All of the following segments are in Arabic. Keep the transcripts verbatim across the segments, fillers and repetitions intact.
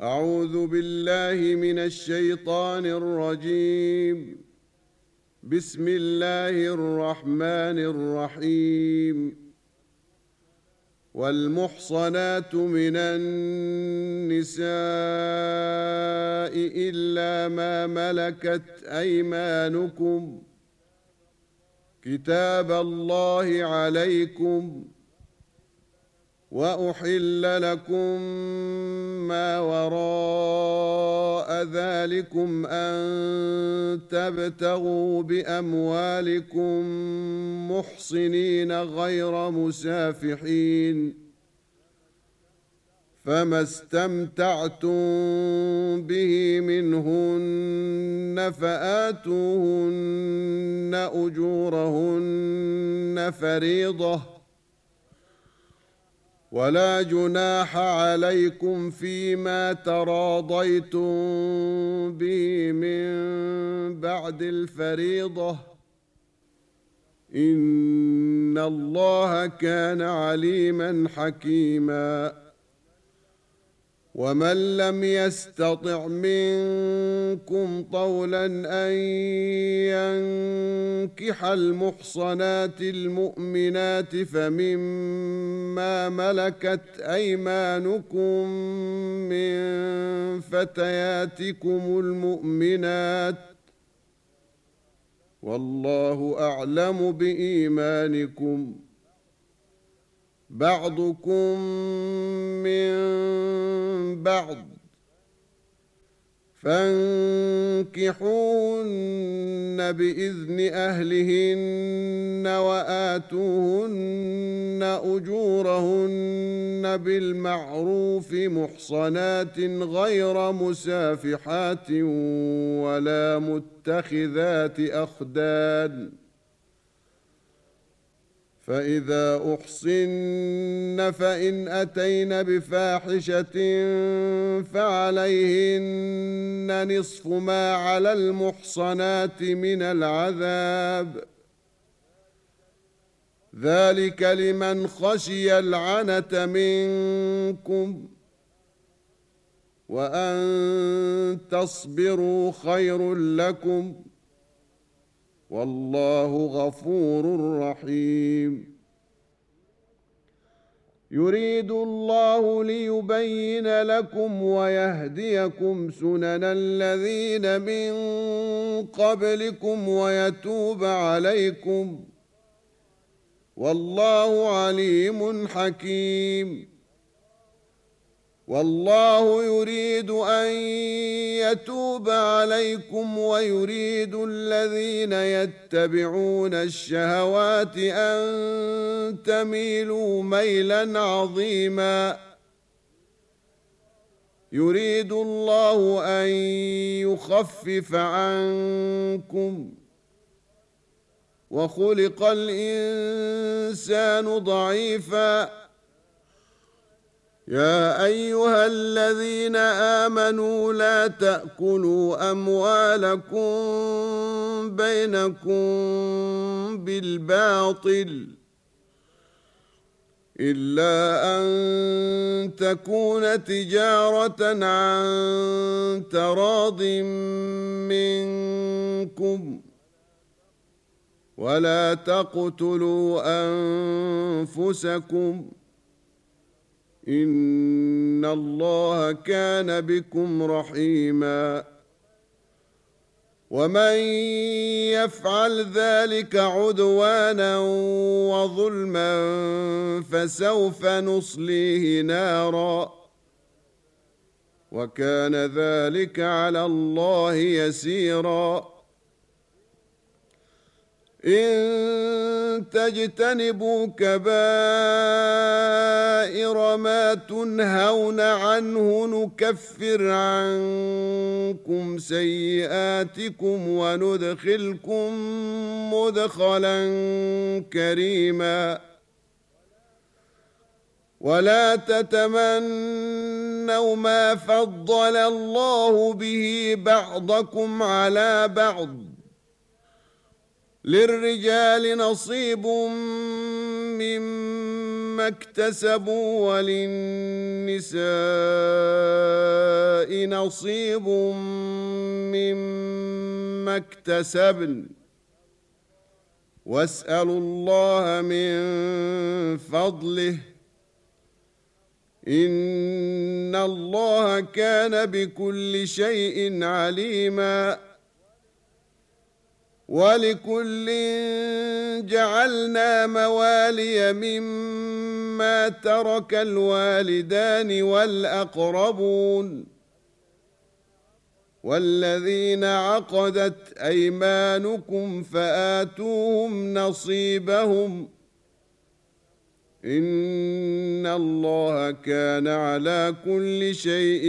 أعوذ بالله من الشيطان الرجيم. بسم الله الرحمن الرحيم. والمحصنات من النساء إلا ما ملكت أيمانكم كتاب الله عليكم، وأحل لكم ما وراء ذلكم أن تبتغوا بأموالكم محصنين غير مسافحين، فما استمتعتم به منهن فآتوهن أجورهن فريضة، ولا جناح عليكم فيما تراضيتم به من بعد الفريضة، إن الله كان عليما حكيما. ومن لم يستطع منكم طولا أن ينكح المحصنات المؤمنات فمما ملكت أيمانكم من فتياتكم المؤمنات، والله أعلم بإيمانكم، بعضكم من بعض، فانكحوهن بإذن أهلهن وآتوهن أجورهن بالمعروف محصنات غير مسافحات ولا متخذات أخدان، فإذا أحصن فإن أتين بفاحشة فعليهن نصف ما على المحصنات من العذاب، ذلك لمن خشي العنة منكم، وأن تصبروا خير لكم، والله غفور رحيم. يريد الله ليبين لكم ويهديكم سنن الذين من قبلكم ويتوب عليكم، والله عليم حكيم. والله يريد أن يتوب عليكم ويريد الذين يتبعون الشهوات أن تميلوا ميلا عظيما. يريد الله أن يخفف عنكم، وخلق الإنسان ضعيفا. يا أيها الذين آمنوا لا تأكلوا أموالكم بينكم بالباطل إلا أن تكون تجارة عن تراض منكم، ولا تقتلوا أنفسكم، إن الله كان بكم رحيما. ومن يفعل ذلك عدوانا وظلما فسوف نصليه نارا، وكان ذلك على الله يسيرا. إن تجتنبوا كبائر ما تنهون عنه نكفر عنكم سيئاتكم وندخلكم مدخلا كريما. ولا تتمنوا ما فضل الله به بعضكم على بعض، للرجال نصيب مما اكتسبوا وللنساء نصيب مما اكتسبن واسألوا الله من فضله إن الله كان بكل شيء عليما ولكل جعلنا موالي مما ترك الوالدان والأقربون والذين عقدت أيمانكم فآتوهم نصيبهم إن الله كان على كل شيء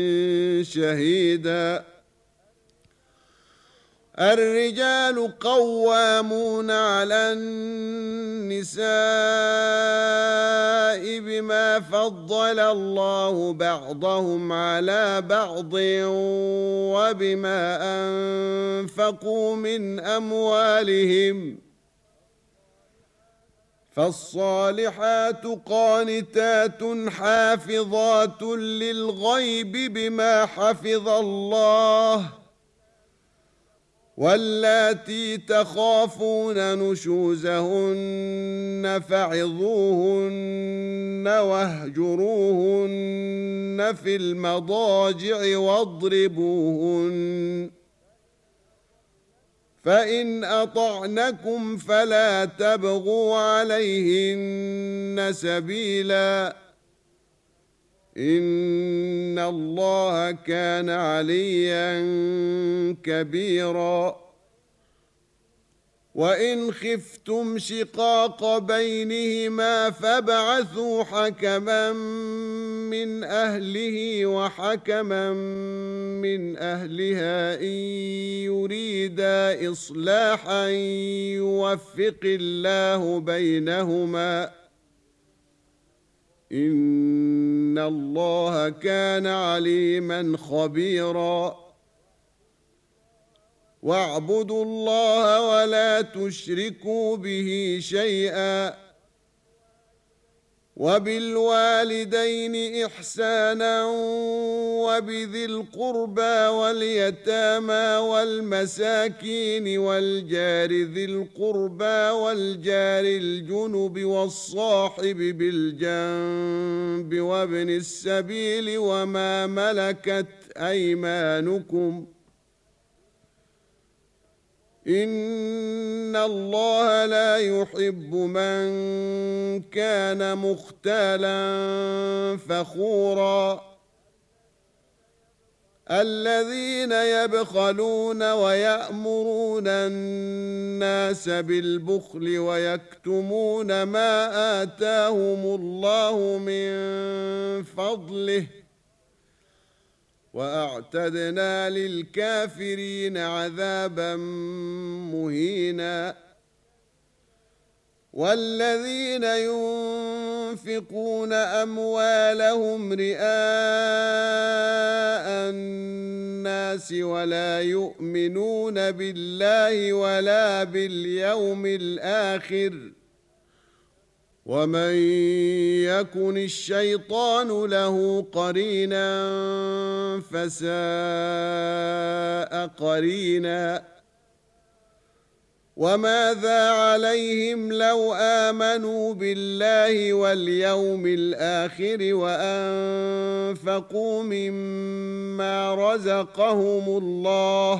شهيدا الرجال قوامون على النساء بما فضل الله بعضهم على بعض وبما أنفقوا من أموالهم فالصالحات قانتات حافظات للغيب بما حفظ الله واللاتي تخافون نشوزهن فعظوهن واهجروهن في المضاجع واضربوهن فإن أطعنكم فلا تبغوا عليهن سبيلا إن الله كان عليا كبيرا وإن خفتم شقاق بينهما فابعثوا حكما من أهله وحكما من أهلها إن يريدا إصلاحا يوفق الله بينهما إن الله كان عليما خبيرا واعبدوا الله ولا تشركوا به شيئا وبالوالدين إحسانا وبذي القربى واليتامى والمساكين والجار ذي القربى والجار الجنب والصاحب بالجنب وابن السبيل وما ملكت أيمانكم إن الله لا يحب من كان مختالا فخورا الذين يبخلون ويأمرون الناس بالبخل ويكتمون ما آتاهم الله من فضله وأعتدنا للكافرين عذابا مهينا والذين ينفقون أموالهم رئاء الناس ولا يؤمنون بالله ولا باليوم الآخر ومن يكن الشيطان له قرينا فساء قرينا وماذا عليهم لو آمنوا بالله واليوم الآخر وأنفقوا مما رزقهم الله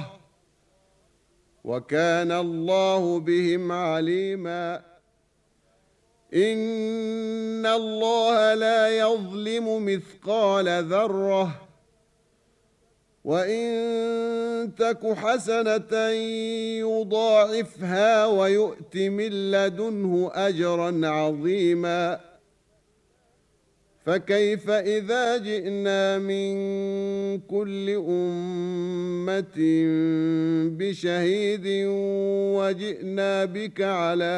وكان الله بهم عليما إن الله لا يظلم مثقال ذرة وإن تك حسنة يضاعفها ويؤت من لدنه أجرا عظيما فكيف إذا جئنا من كل أمة بشهيد وجئنا بك على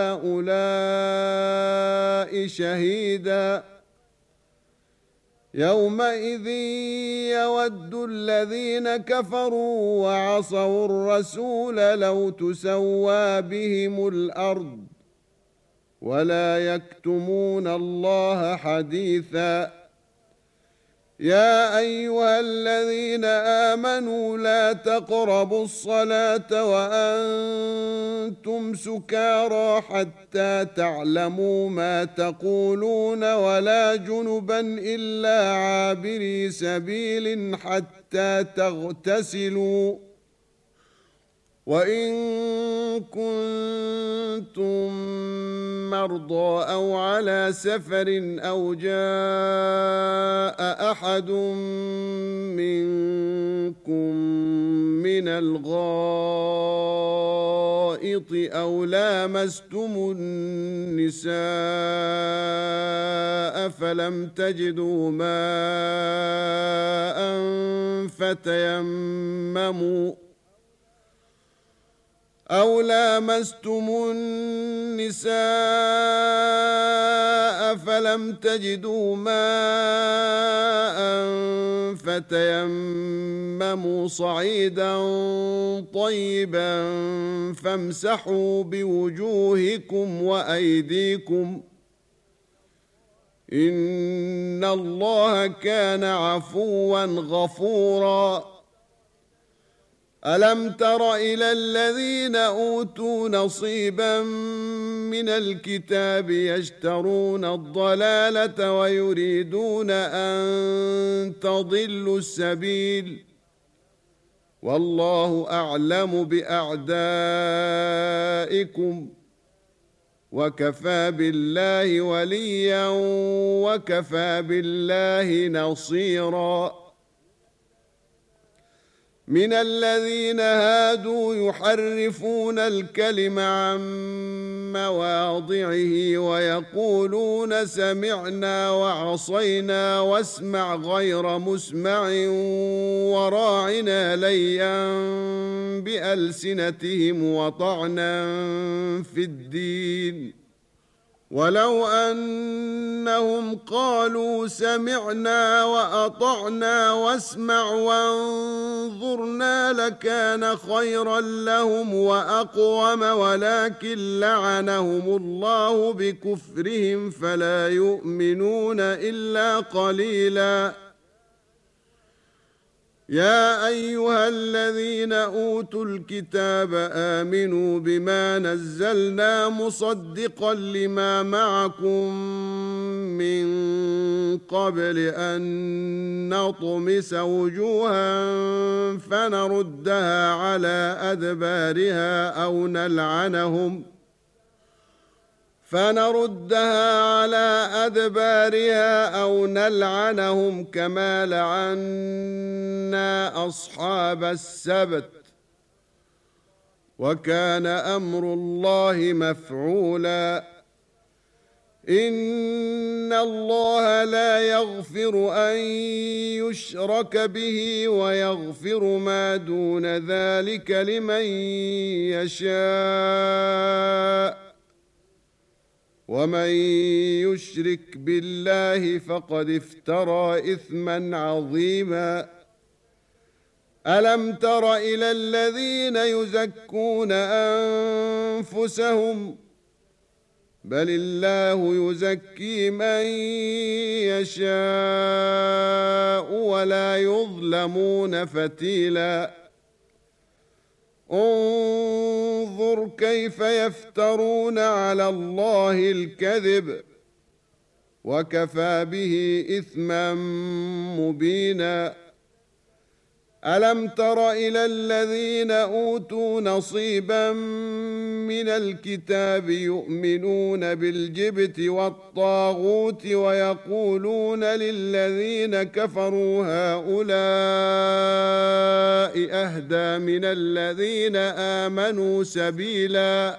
هؤلاء شهيدا يومئذ يود الذين كفروا وعصوا الرسول لو تسوى بهم الأرض ولا يكتمون الله حديثا يا أيها الذين آمنوا لا تقربوا الصلاة وأنتم سكارى حتى تعلموا ما تقولون ولا جنبا إلا عابري سبيل حتى تغتسلوا وإن كنتم مرضى أو على سفر أو جاء أحد منكم من الغائط أو لامستم النساء فلم تجدوا ماء فتيمموا أو لامستم النساء فلم تجدوا ماء فتيمموا صعيدا طيبا فامسحوا بوجوهكم وأيديكم إن الله كان عفوا غفورا ألم تر إلى الذين أوتوا نصيبا من الكتاب يشترون الضلالة ويريدون أن تضلوا السبيل والله أعلم بأعدائكم وكفى بالله وليا وكفى بالله نصيرا من الذين هادوا يحرفون الكلم عن مواضعه ويقولون سمعنا وعصينا واسمع غير مسمع وراعنا ليا بألسنتهم وطعنا في الدين ولو أنهم قالوا سمعنا وأطعنا واسمع وانظرنا لكان خيرا لهم وأقوم ولكن لعنهم الله بكفرهم فلا يؤمنون إلا قليلا يا أيها الذين أوتوا الكتاب آمنوا بما نزلنا مصدقا لما معكم من قبل أن نطمس وجوها فنردها على أدبارها أو نلعنهم فنردها على أدبارها أو نلعنهم كما لعنا أصحاب السبت وكان أمر الله مفعولا إن الله لا يغفر أن يشرك به ويغفر ما دون ذلك لمن يشاء ومن يشرك بالله فقد افترى إثما عظيما ألم تر إلى الذين يزكون أنفسهم بل الله يزكي من يشاء ولا يظلمون فتيلا انظر كيف يفترون على الله الكذب وكفى به إثما مبينا ألم تر إلى الذين أوتوا نصيبا من الكتاب يؤمنون بالجبت والطاغوت ويقولون للذين كفروا هؤلاء أهدى من الذين آمنوا سبيلا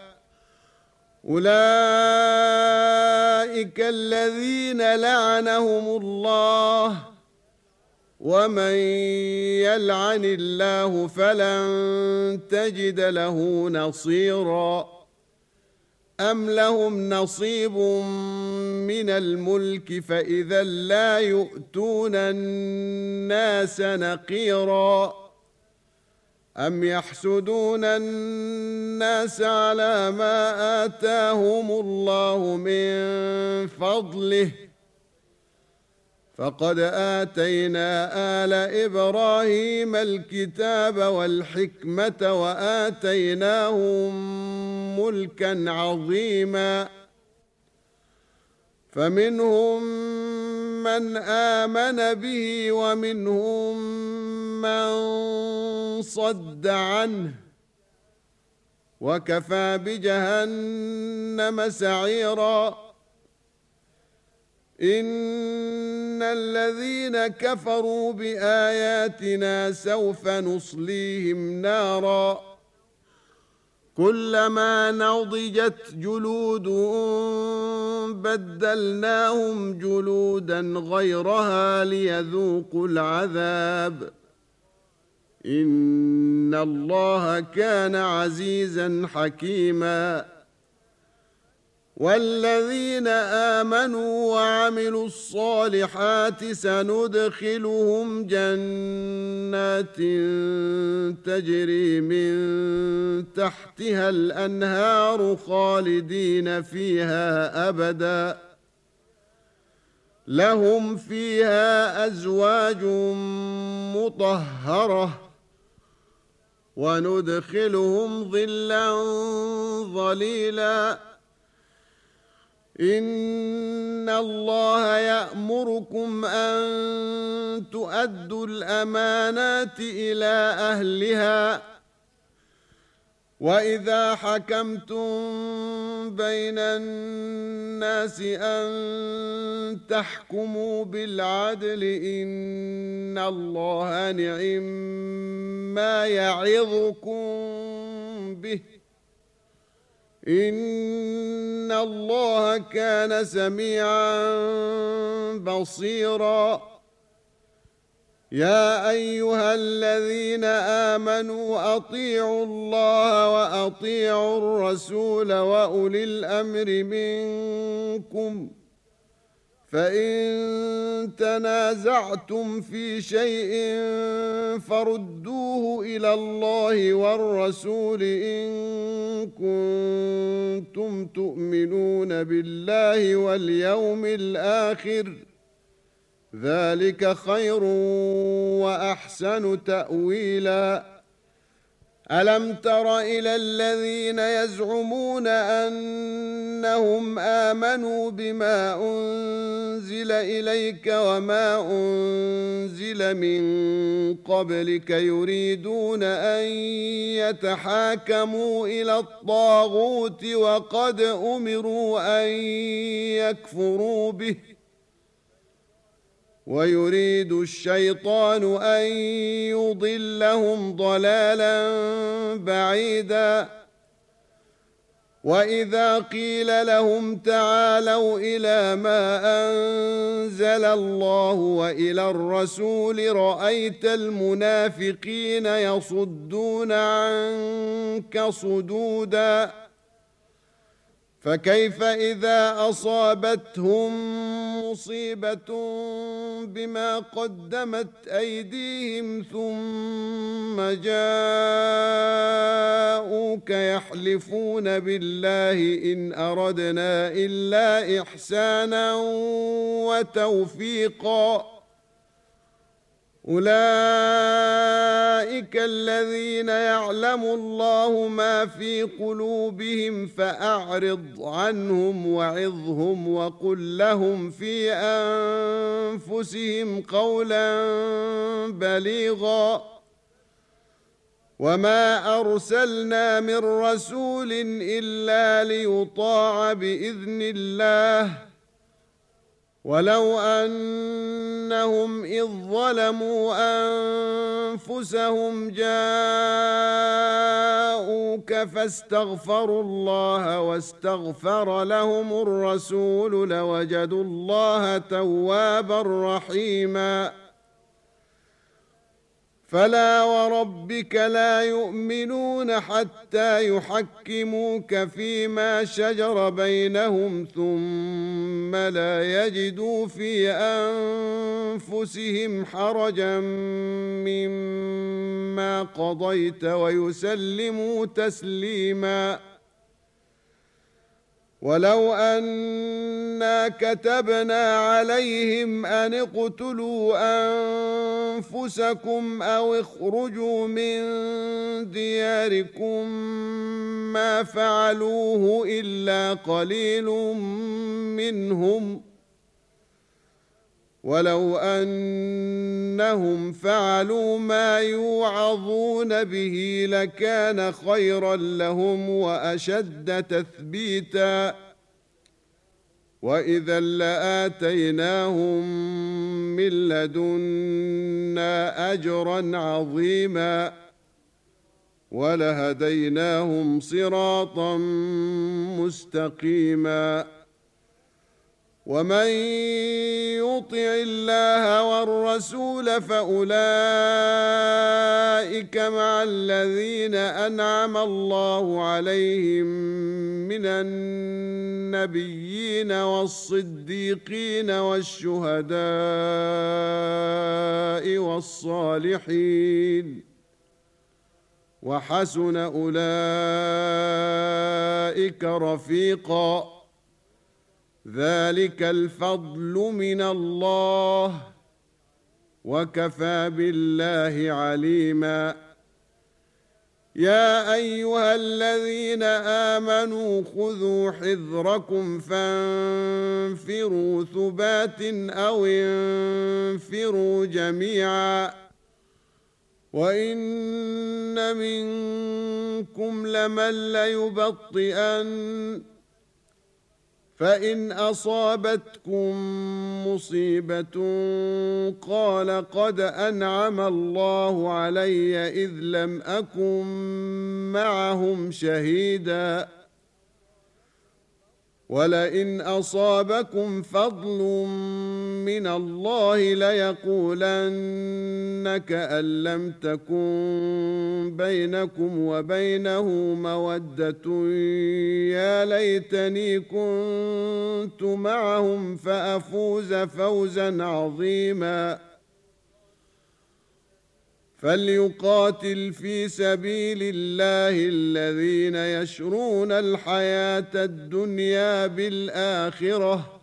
أولئك الذين لعنهم الله ومن يلعن الله فلن تجد له نصيرا أم لهم نصيب من الملك فإذا لا يؤتون الناس نقيرا أم يحسدون الناس على ما آتاهم الله من فضله فقد آتينا آل إبراهيم الكتاب والحكمة وآتيناهم ملكا عظيما فمنهم من آمن به ومنهم من صد عنه وكفى بجهنم سعيرا إن الذين كفروا بآياتنا سوف نصليهم نارا كلما نضجت جلودهم بدلناهم جلودا غيرها ليذوقوا العذاب إن الله كان عزيزا حكيما والذين آمنوا وعملوا الصالحات سندخلهم جنات تجري من تحتها الأنهار خالدين فيها أبدا لهم فيها أزواج مطهرة وندخلهم ظلا ظليلا إن الله يأمركم أن تؤدوا الأمانات إلى أهلها وإذا حكمتم بين الناس أن تحكموا بالعدل إن الله نعم ما يعظكم به إن الله كان سميعا بصيرا يا أيها الذين آمنوا أطيعوا الله وأطيعوا الرسول وأولي الأمر منكم فإن تنازعتم في شيء فردوه إلى الله والرسول إن كنتم تؤمنون بالله واليوم الآخر ذلك خير وأحسن تأويلا ألم تر إلى الذين يزعمون أنهم آمنوا بما أنزل إليك وما أنزل من قبلك يريدون أن يتحاكموا إلى الطاغوت وقد أمروا أن يكفروا به ويريد الشيطان أن يضلهم ضلالا بعيدا وإذا قيل لهم تعالوا إلى ما أنزل الله وإلى الرسول رأيت المنافقين يصدون عنك صدودا فكيف إذا أصابتهم مصيبة بما قدمت أيديهم ثم جاءوك يحلفون بالله إن أردنا إلا إحسانا وتوفيقا أولئك الذين يعلم الله ما في قلوبهم فأعرض عنهم وعظهم وقل لهم في أنفسهم قولا بليغا وما أرسلنا من رسول إلا ليطاع بإذن الله ولو أنهم إذ ظلموا أنفسهم جاءوك فاستغفروا الله واستغفر لهم الرسول لوجدوا الله توابا رحيما فلا وربك لا يؤمنون حتى يحكموك فيما شجر بينهم ثم لا يجدوا في أنفسهم حرجا مما قضيت ويسلموا تسليما ولو أنا كتبنا عليهم أن اقتلوا أنفسكم أو اخرجوا من دياركم ما فعلوه إلا قليل منهم ولو أنهم فعلوا ما يوعظون به لكان خيرا لهم وأشد تثبيتا وإذا لآتيناهم من لدنا أجرا عظيما ولهديناهم صراطا مستقيما ومن يطع الله والرسول فأولئك مع الذين أنعم الله عليهم من النبيين والصديقين والشهداء والصالحين وحسن أولئك رفيقا ذلك الفضل من الله وكفى بالله عليما يا أيها الذين آمنوا خذوا حذركم فانفروا ثبات أو انفروا جميعا وإن منكم لمن ليبطئن فإن أصابتكم مصيبة قال قد أنعم الله علي إذ لم أكن معهم شهيدا ولئن أصابكم فضل من الله ليقولن كأن لم تكن بينكم وبينه مودة يا ليتني كنت معهم فأفوز فوزا عظيما فليقاتل في سبيل الله الذين يشرون الحياة الدنيا بالآخرة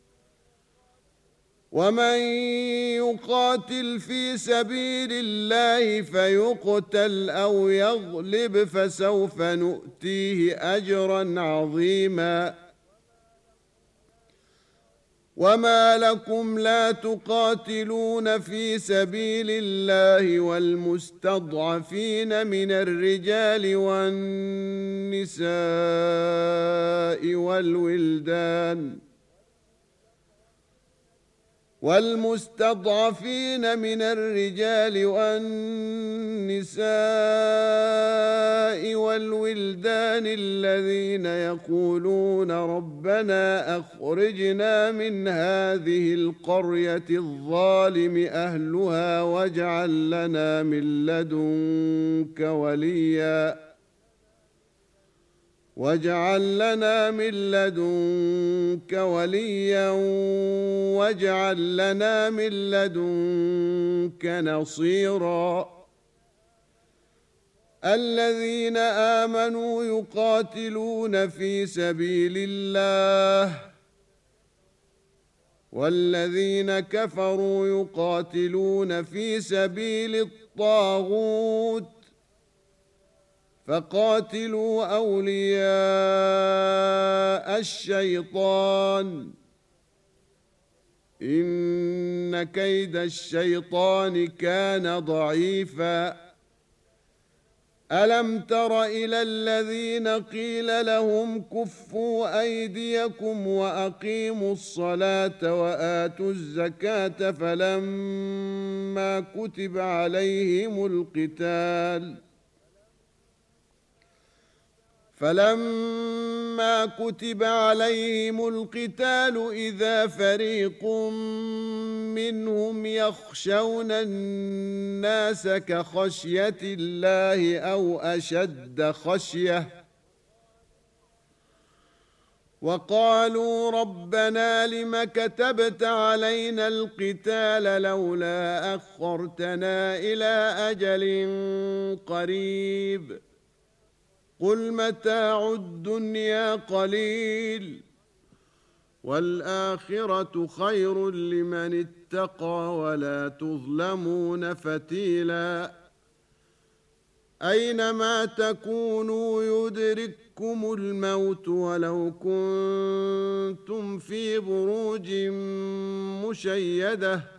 ومن يقاتل في سبيل الله فيقتل أو يغلب فسوف نؤتيه أجرا عظيما وما لكم لا تقاتلون في سبيل الله والمستضعفين من الرجال والنساء والولدان والمستضعفين من الرجال والنساء والولدان الذين يقولون ربنا أخرجنا من هذه القرية الظالم أهلها واجعل لنا من لدنك وليا واجعل لنا من لدنك وليا واجعل لنا من لدنك نصيرا الذين آمنوا يقاتلون في سبيل الله والذين كفروا يقاتلون في سبيل الطاغوت فقاتلوا أولياء الشيطان إن كيد الشيطان كان ضعيفا ألم تر إلى الذين قيل لهم كفوا أيديكم وأقيموا الصلاة وآتوا الزكاة فلما كتب عليهم القتال فلما كتب عليهم القتال إذا فريق منهم يخشون الناس كخشية الله أو أشد خشية وقالوا ربنا لم كتبت علينا القتال لولا أخرتنا إلى أجل قريب قل متاع الدنيا قليل والآخرة خير لمن اتقى ولا تظلمون فتيلا أينما تكونوا يدرككم الموت ولو كنتم في بروج مشيدة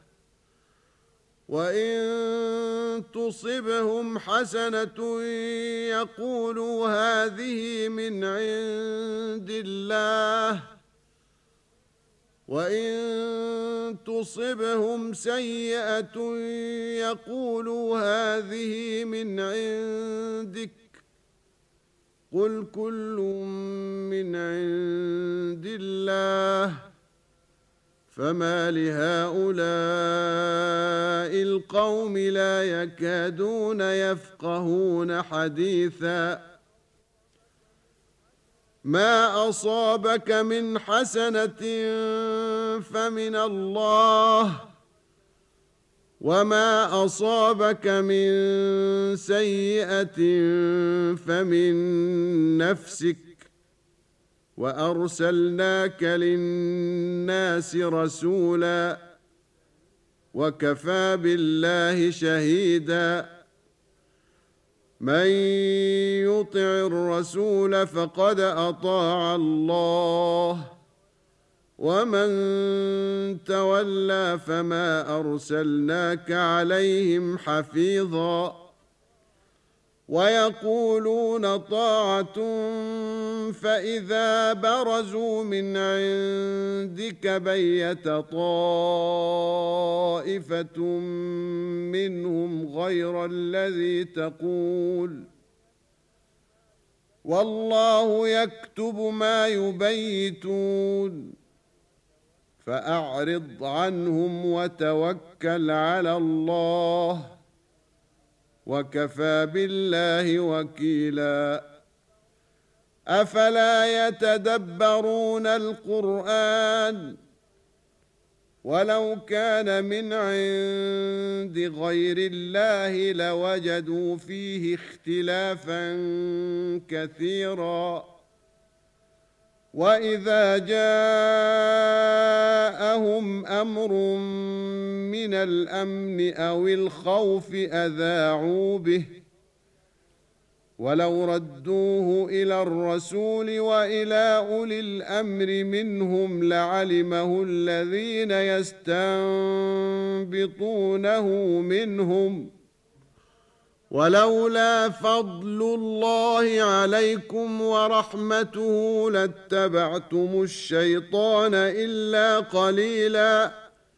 وإن تصبهم حسنة يقولوا هذه من عند الله وإن تصبهم سيئة يقولوا هذه من عندك قل كل من عند الله فما لهؤلاء القوم لا يكادون يفقهون حديثا ما أصابك من حسنة فمن الله وما أصابك من سيئة فمن نفسك وأرسلناك للناس رسولا وكفى بالله شهيدا من يطع الرسول فقد أطاع الله ومن تولى فما أرسلناك عليهم حفيظا ويقولون طاعة فإذا برزوا من عندك بيت طائفة منهم غير الذي تقول والله يكتب ما يبيتون فأعرض عنهم وتوكل على الله وكفى بالله وكيلا أفلا يتدبرون القرآن ولو كان من عند غير الله لوجدوا فيه اختلافا كثيرا وإذا جاءهم أمر من الأمن أو الخوف أذاعوا به ولو ردوه إلى الرسول وإلى أولي الأمر منهم لعلمه الذين يستنبطونه منهم ولولا فضل الله عليكم ورحمته لاتبعتم الشيطان إلا قليلا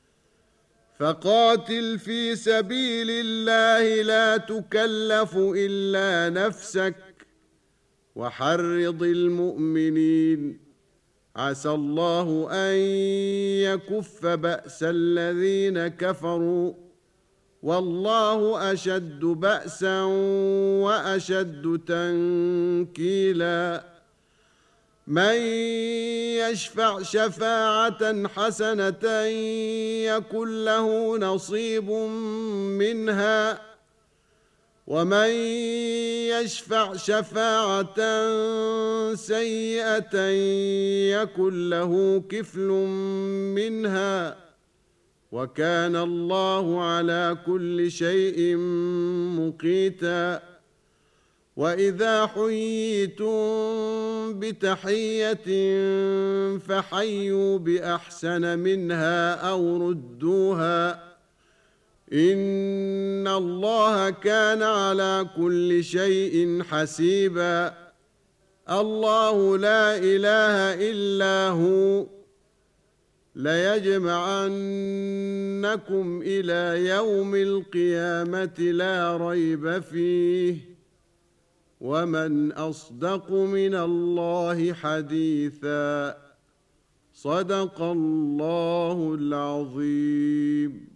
فقاتل في سبيل الله لا تكلف إلا نفسك وحرض المؤمنين عسى الله أن يكف بأس الذين كفروا والله أشد بأسا وأشد تنكيلا من يشفع شفاعة حسنة يكن له نصيب منها ومن يشفع شفاعة سيئة يكن له كفل منها وكان الله على كل شيء مقيتا وإذا حييتم بتحية فحيوا بأحسن منها أو ردوها إن الله كان على كل شيء حسيبا الله لا إله إلا هو ليجمعنكم إلى يوم القيامة لا ريب فيه ومن أصدق من الله حديثا صدق الله العظيم.